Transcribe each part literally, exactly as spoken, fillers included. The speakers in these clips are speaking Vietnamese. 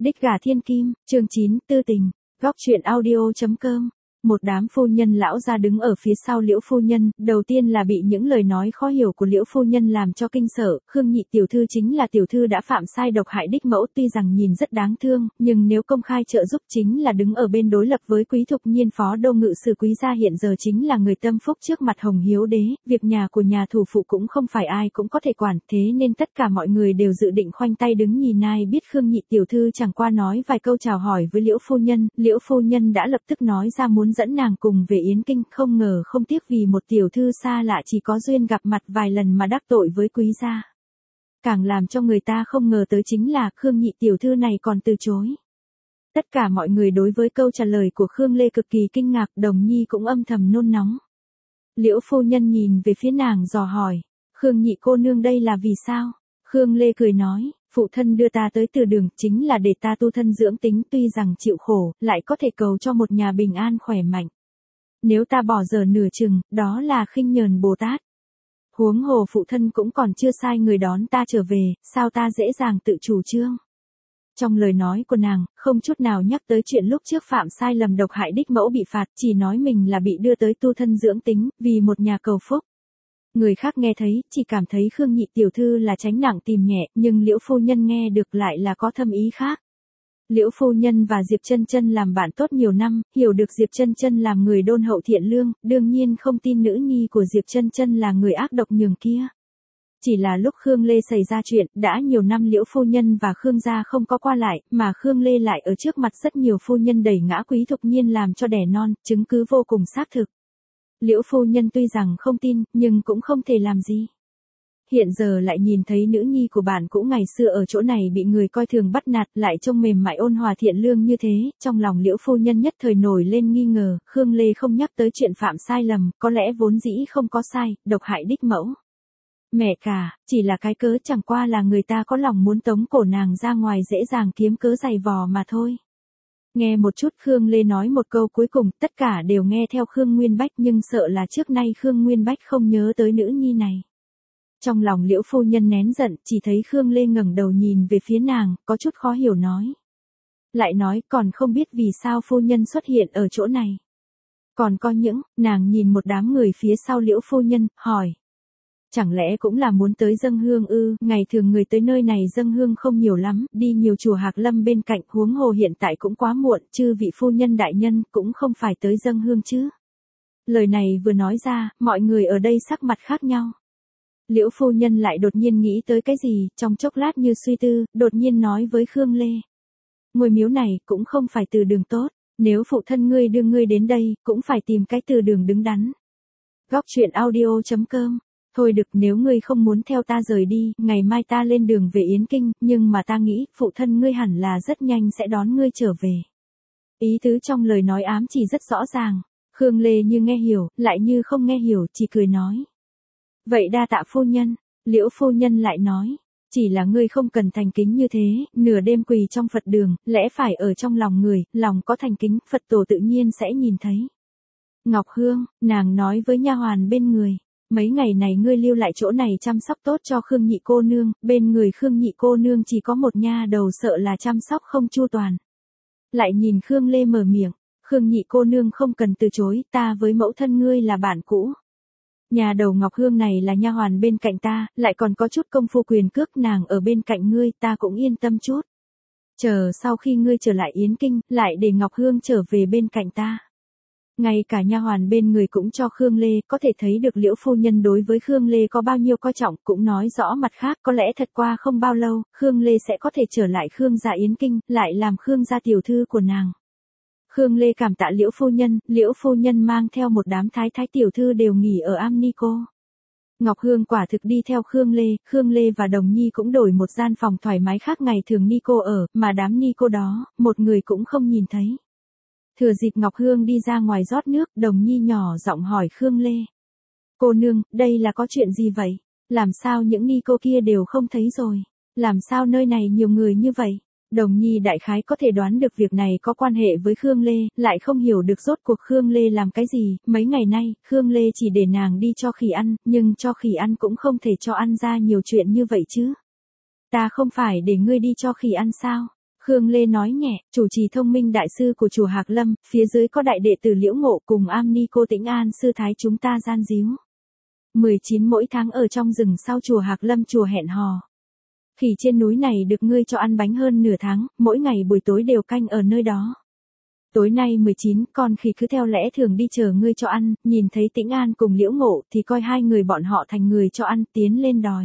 Đích gà thiên kim, chương chín, tư tình, góc truyện audio chấm com. Một đám phu nhân lão gia đứng ở phía sau Liễu phu nhân, đầu tiên là bị những lời nói khó hiểu của Liễu phu nhân làm cho kinh sợ. Khương nhị tiểu thư chính là tiểu thư đã phạm sai độc hại đích mẫu, tuy rằng nhìn rất đáng thương, nhưng nếu công khai trợ giúp chính là đứng ở bên đối lập với Quý Thục Nhiên phó đô ngự sử Quý gia hiện giờ chính là người tâm phúc trước mặt Hồng Hiếu đế, việc nhà của nhà thủ phụ cũng không phải ai cũng có thể quản, thế nên tất cả mọi người đều dự định khoanh tay đứng nhìn ai biết Khương nhị tiểu thư chẳng qua nói vài câu chào hỏi với Liễu phu nhân, Liễu phu nhân đã lập tức nói ra muốn dẫn nàng cùng về Yến Kinh, không ngờ không tiếc vì một tiểu thư xa lạ chỉ có duyên gặp mặt vài lần mà đắc tội với Quý gia. Càng làm cho người ta không ngờ tới chính là Khương nhị tiểu thư này còn từ chối. Tất cả mọi người đối với câu trả lời của Khương Lê cực kỳ kinh ngạc, Đồng Nhi cũng âm thầm nôn nóng. Liễu phu nhân nhìn về phía nàng dò hỏi, Khương nhị cô nương đây là vì sao? Khương Lê cười nói, phụ thân đưa ta tới từ đường chính là để ta tu thân dưỡng tính, tuy rằng chịu khổ, lại có thể cầu cho một nhà bình an khỏe mạnh. Nếu ta bỏ dở nửa chừng, đó là khinh nhờn Bồ Tát. Huống hồ phụ thân cũng còn chưa sai người đón ta trở về, sao ta dễ dàng tự chủ trương. Trong lời nói của nàng, không chút nào nhắc tới chuyện lúc trước phạm sai lầm độc hại đích mẫu bị phạt, chỉ nói mình là bị đưa tới tu thân dưỡng tính, vì một nhà cầu phúc. Người khác nghe thấy, chỉ cảm thấy Khương nhị tiểu thư là tránh nặng tìm nhẹ, nhưng Liễu phu nhân nghe được lại là có thâm ý khác. Liễu phu nhân và Diệp Chân Chân làm bạn tốt nhiều năm, hiểu được Diệp Chân Chân làm người đôn hậu thiện lương, đương nhiên không tin nữ nhi của Diệp Chân Chân là người ác độc nhường kia. Chỉ là lúc Khương Lê xảy ra chuyện, đã nhiều năm Liễu phu nhân và Khương gia không có qua lại, mà Khương Lê lại ở trước mặt rất nhiều phu nhân đẩy ngã Quý Thục Nhiên làm cho đẻ non, chứng cứ vô cùng xác thực. Liễu phu nhân tuy rằng không tin, nhưng cũng không thể làm gì. Hiện giờ lại nhìn thấy nữ nhi của bạn cũ ngày xưa ở chỗ này bị người coi thường bắt nạt, lại trông mềm mại ôn hòa thiện lương như thế, trong lòng Liễu phu nhân nhất thời nổi lên nghi ngờ, Khương Lê không nhắc tới chuyện phạm sai lầm, có lẽ vốn dĩ không có sai, độc hại đích mẫu. Mẹ cả, chỉ là cái cớ, chẳng qua là người ta có lòng muốn tống cổ nàng ra ngoài dễ dàng kiếm cớ giày vò mà thôi. Nghe một chút Khương Lê nói một câu cuối cùng, tất cả đều nghe theo Khương Nguyên Bách, nhưng sợ là trước nay Khương Nguyên Bách không nhớ tới nữ nhi này. Trong lòng Liễu phu nhân nén giận, chỉ thấy Khương Lê ngẩng đầu nhìn về phía nàng, có chút khó hiểu nói. Lại nói, còn không biết vì sao phu nhân xuất hiện ở chỗ này. Còn có những, nàng nhìn một đám người phía sau Liễu phu nhân, hỏi. Chẳng lẽ cũng là muốn tới dâng hương ư? Ngày thường người tới nơi này dâng hương không nhiều lắm, đi nhiều chùa Hạc Lâm bên cạnh, huống hồ hiện tại cũng quá muộn, chư vị phu nhân đại nhân cũng không phải tới dâng hương chứ. Lời này vừa nói ra, mọi người ở đây sắc mặt khác nhau. Liễu phu nhân lại đột nhiên nghĩ tới cái gì, trong chốc lát như suy tư, đột nhiên nói với Khương Lê. Ngôi miếu này cũng không phải từ đường tốt, nếu phụ thân ngươi đưa ngươi đến đây, cũng phải tìm cái từ đường đứng đắn. Góc truyện audio chấm com. Thôi được, nếu ngươi không muốn theo ta rời đi, ngày mai ta lên đường về Yến Kinh, nhưng mà ta nghĩ, phụ thân ngươi hẳn là rất nhanh sẽ đón ngươi trở về. Ý tứ trong lời nói ám chỉ rất rõ ràng. Khương Lê như nghe hiểu, lại như không nghe hiểu, chỉ cười nói. Vậy đa tạ phu nhân. Liễu phu nhân lại nói. Chỉ là ngươi không cần thành kính như thế, nửa đêm quỳ trong Phật đường, lẽ phải ở trong lòng người, lòng có thành kính, Phật tổ tự nhiên sẽ nhìn thấy. Ngọc Hương, nàng nói với nha hoàn bên người. Mấy ngày này ngươi lưu lại chỗ này chăm sóc tốt cho Khương nhị cô nương, bên người Khương nhị cô nương chỉ có một nha đầu, sợ là chăm sóc không chu toàn. Lại nhìn Khương Lê mở miệng, Khương nhị cô nương không cần từ chối, ta với mẫu thân ngươi là bạn cũ. Nhà đầu Ngọc Hương này là nha hoàn bên cạnh ta, lại còn có chút công phu quyền cước, nàng ở bên cạnh ngươi, ta cũng yên tâm chút. Chờ sau khi ngươi trở lại Yến Kinh, lại để Ngọc Hương trở về bên cạnh ta. Ngay cả nha hoàn bên người cũng cho Khương Lê, có thể thấy được Liễu phu nhân đối với Khương Lê có bao nhiêu coi trọng, cũng nói rõ mặt khác, có lẽ thật qua không bao lâu, Khương Lê sẽ có thể trở lại Khương gia Yến Kinh, lại làm Khương gia tiểu thư của nàng. Khương Lê cảm tạ Liễu phu nhân, Liễu phu nhân mang theo một đám thái thái tiểu thư đều nghỉ ở am ni cô. Ngọc Hương quả thực đi theo Khương Lê, Khương Lê và Đồng Nhi cũng đổi một gian phòng thoải mái khác ngày thường ni cô ở, mà đám ni cô đó, một người cũng không nhìn thấy. Thừa dịp Ngọc Hương đi ra ngoài rót nước, Đồng Nhi nhỏ giọng hỏi Khương Lê. Cô nương, đây là có chuyện gì vậy? Làm sao những ni cô kia đều không thấy rồi? Làm sao nơi này nhiều người như vậy? Đồng Nhi đại khái có thể đoán được việc này có quan hệ với Khương Lê, lại không hiểu được rốt cuộc Khương Lê làm cái gì. Mấy ngày nay, Khương Lê chỉ để nàng đi cho khỉ ăn, nhưng cho khỉ ăn cũng không thể cho ăn ra nhiều chuyện như vậy chứ. Ta không phải để ngươi đi cho khỉ ăn sao? Khương Lê nói nhẹ, chủ trì thông minh đại sư của chùa Hạc Lâm, phía dưới có đại đệ tử Liễu Ngộ cùng Am Ni Cô Tĩnh An sư thái chúng ta gian díu. mười chín mỗi tháng ở trong rừng sau chùa Hạc Lâm chùa hẹn hò. Khỉ trên núi này được ngươi cho ăn bánh hơn nửa tháng, mỗi ngày buổi tối đều canh ở nơi đó. Tối nay mười chín, con khỉ cứ theo lẽ thường đi chờ ngươi cho ăn, nhìn thấy Tĩnh An cùng Liễu Ngộ thì coi hai người bọn họ thành người cho ăn, tiến lên đòi.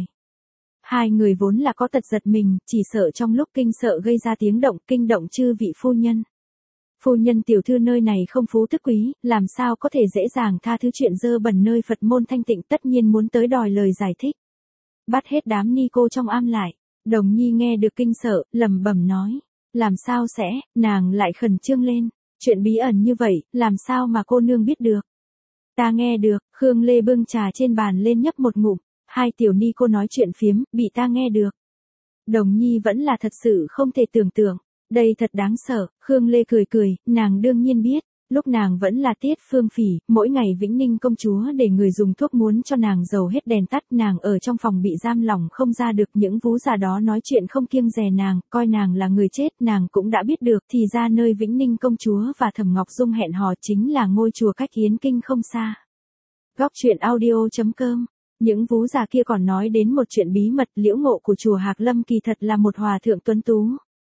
Hai người vốn là có tật giật mình, chỉ sợ trong lúc kinh sợ gây ra tiếng động, kinh động chư vị phu nhân. Phu nhân tiểu thư nơi này không phú thức quý, làm sao có thể dễ dàng tha thứ chuyện dơ bẩn nơi Phật môn thanh tịnh, tất nhiên muốn tới đòi lời giải thích. Bắt hết đám ni cô trong am lại. Đồng Nhi nghe được kinh sợ, lẩm bẩm nói. Làm sao sẽ, nàng lại khẩn trương lên. Chuyện bí ẩn như vậy, làm sao mà cô nương biết được. Ta nghe được, Khương Lê bưng trà trên bàn lên nhấp một ngụm. Hai tiểu ni cô nói chuyện phiếm, bị ta nghe được. Đồng Nhi vẫn là thật sự không thể tưởng tượng. Đây thật đáng sợ, Khương Lê cười cười, nàng đương nhiên biết. Lúc nàng vẫn là Tiết Phương Phỉ, mỗi ngày Vĩnh Ninh công chúa để người dùng thuốc muốn cho nàng dầu hết đèn tắt, nàng ở trong phòng bị giam lỏng không ra được, những vú già đó nói chuyện không kiêng dè nàng, coi nàng là người chết, nàng cũng đã biết được, thì ra nơi Vĩnh Ninh công chúa và Thẩm Ngọc Dung hẹn hò chính là ngôi chùa cách Yến Kinh không xa. Góc truyện audio chấm com. Những vú già kia còn nói đến một chuyện bí mật, Liễu Ngộ của chùa Hạc Lâm kỳ thật là một hòa thượng tuấn tú.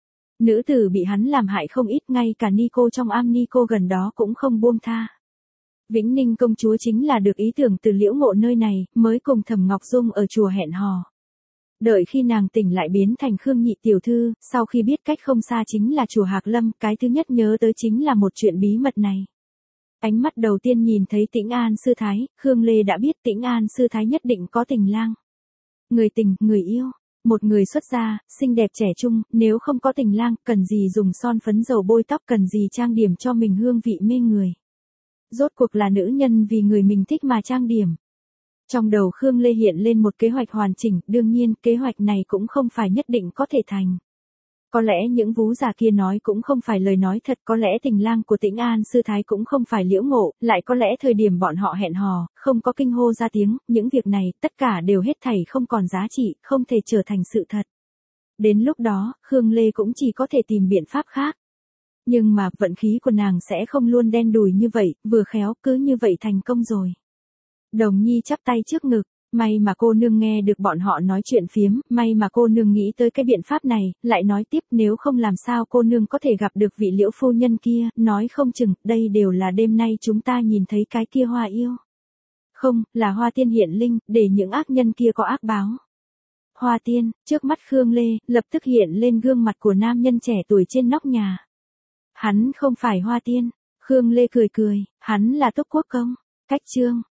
Nữ tử bị hắn làm hại không ít, ngay cả ni cô trong am ni cô gần đó cũng không buông tha. Vĩnh Ninh công chúa chính là được ý tưởng từ Liễu Ngộ nơi này, mới cùng Thẩm Ngọc Dung ở chùa hẹn hò. Đợi khi nàng tỉnh lại biến thành Khương nhị tiểu thư, sau khi biết cách không xa chính là chùa Hạc Lâm, cái thứ nhất nhớ tới chính là một chuyện bí mật này. Ánh mắt đầu tiên nhìn thấy Tĩnh An sư thái, Khương Lê đã biết Tĩnh An sư thái nhất định có tình lang. Người tình, người yêu. Một người xuất gia, xinh đẹp trẻ trung, nếu không có tình lang, cần gì dùng son phấn dầu bôi tóc, cần gì trang điểm cho mình hương vị mê người. Rốt cuộc là nữ nhân vì người mình thích mà trang điểm. Trong đầu Khương Lê hiện lên một kế hoạch hoàn chỉnh, đương nhiên, kế hoạch này cũng không phải nhất định có thể thành. Có lẽ những vú già kia nói cũng không phải lời nói thật, có lẽ tình lang của Tĩnh An sư thái cũng không phải Liễu Ngộ, lại có lẽ thời điểm bọn họ hẹn hò, không có kinh hô ra tiếng, những việc này, tất cả đều hết thảy không còn giá trị, không thể trở thành sự thật. Đến lúc đó, Khương Lê cũng chỉ có thể tìm biện pháp khác. Nhưng mà, vận khí của nàng sẽ không luôn đen đủi như vậy, vừa khéo, cứ như vậy thành công rồi. Đồng Nhi chắp tay trước ngực. May mà cô nương nghe được bọn họ nói chuyện phiếm, may mà cô nương nghĩ tới cái biện pháp này, lại nói tiếp, nếu không làm sao cô nương có thể gặp được vị Liễu phu nhân kia, nói không chừng, đây đều là đêm nay chúng ta nhìn thấy cái kia hoa yêu. Không, là hoa tiên hiện linh, để những ác nhân kia có ác báo. Hoa tiên, trước mắt Khương Lê, lập tức hiện lên gương mặt của nam nhân trẻ tuổi trên nóc nhà. Hắn không phải hoa tiên, Khương Lê cười cười, hắn là Túc Quốc Công. Cách chương